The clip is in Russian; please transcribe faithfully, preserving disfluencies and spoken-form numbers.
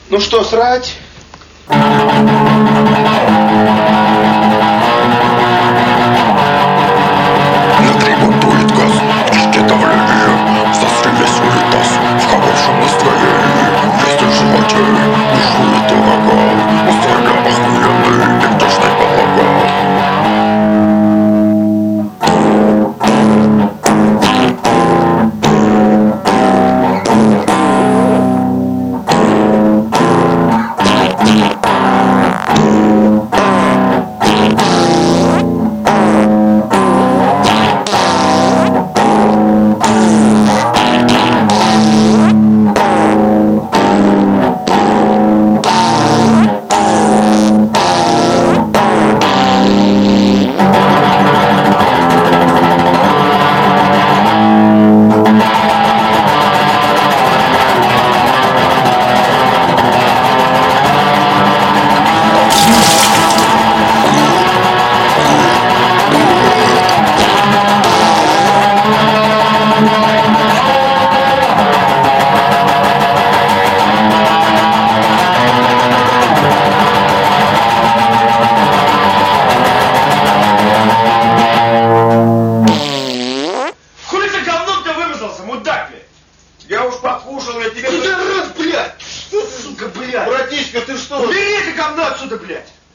Ну что, срать? Внутри бунтует газ, в кишке давление, в соске весь унитаз, в хорошем настроении, есть в животе, бушует ураган, устроен охуенный пиктошный балаган. Мудак, блядь! Я уж покушал, я тебе... Пидорас, блядь! Что ты, сука, блядь? Братишка, ты что? Убери это говно отсюда, блядь!